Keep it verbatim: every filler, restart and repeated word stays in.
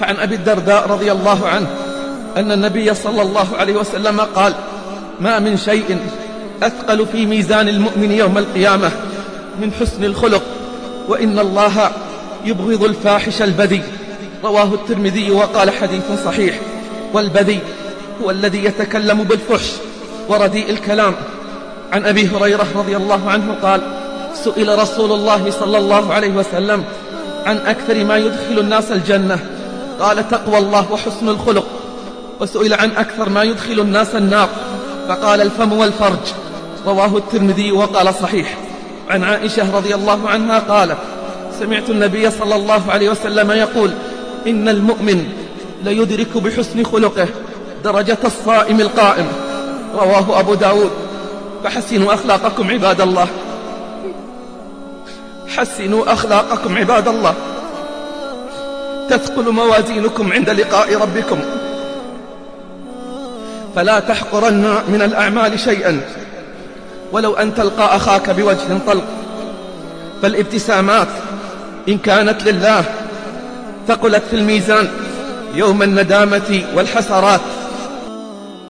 فعن أبي الدرداء رضي الله عنه أن النبي صلى الله عليه وسلم قال: ما من شيء أثقل في ميزان المؤمن يوم القيامة من حسن الخلق، وإن الله يبغض الفاحش البذيء. رواه الترمذي وقال: حديث صحيح. والبذيء هو الذي يتكلم بالفحش ورديء الكلام. عن أبي هريرة رضي الله عنه قال: سئل رسول الله صلى الله عليه وسلم عن أكثر ما يدخل الناس الجنة، قال: تقوى الله وحسن الخلق. وسئل عن أكثر ما يدخل الناس النار، فقال: الفم والفرج. رواه الترمذي وقال: صحيح. عن عائشة رضي الله عنها قالت: سمعت النبي صلى الله عليه وسلم يقول: إن المؤمن ليدرك بحسن خلقه درجة الصائم القائم. رواه أبو داود. فحسنوا أخلاقكم عباد الله، حسنوا أخلاقكم عباد الله، تثقل موازينكم عند لقاء ربكم. فلا تحقرن من الأعمال شيئا ولو أن تلقى أخاك بوجه طلق. فالابتسامات إن كانت لله ثقلت في الميزان يوم الندامة والحسرات.